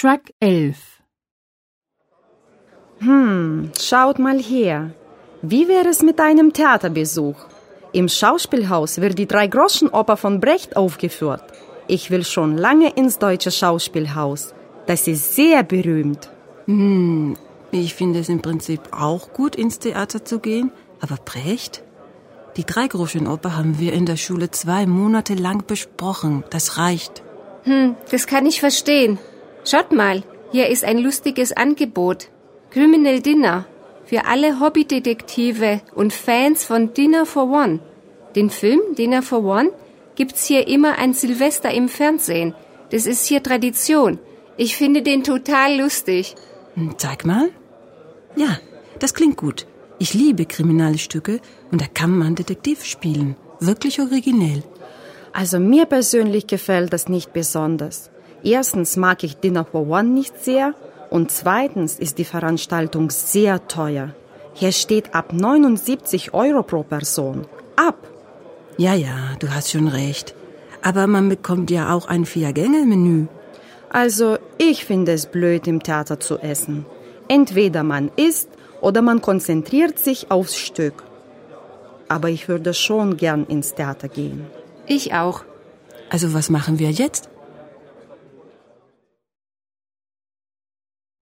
Track 11. Schaut mal her. Wie wäre es mit einem Theaterbesuch? Im Schauspielhaus wird die Drei-Groschen-Oper von Brecht aufgeführt. Ich will schon lange ins Deutsche Schauspielhaus. Das ist sehr berühmt. Ich finde es im Prinzip auch gut, ins Theater zu gehen. Aber Brecht? Die Drei-Groschen-Oper haben wir in der Schule 2 Monate lang besprochen. Das reicht. Das kann ich verstehen. Schaut mal, hier ist ein lustiges Angebot. Criminal Dinner. Für alle Hobbydetektive und Fans von Dinner for One. Den Film Dinner for One gibt's hier immer an Silvester im Fernsehen. Das ist hier Tradition. Ich finde den total lustig. Zeig mal. Ja, das klingt gut. Ich liebe Kriminalstücke und da kann man Detektiv spielen. Wirklich originell. Also mir persönlich gefällt das nicht besonders. Erstens mag ich Dinner for One nicht sehr und zweitens ist die Veranstaltung sehr teuer. Hier steht ab 79 Euro pro Person. Ab! Ja, du hast schon recht. Aber man bekommt ja auch ein 4-Gänge-Menü. Also ich finde es blöd, im Theater zu essen. Entweder man isst oder man konzentriert sich aufs Stück. Aber ich würde schon gern ins Theater gehen. Ich auch. Also was machen wir jetzt?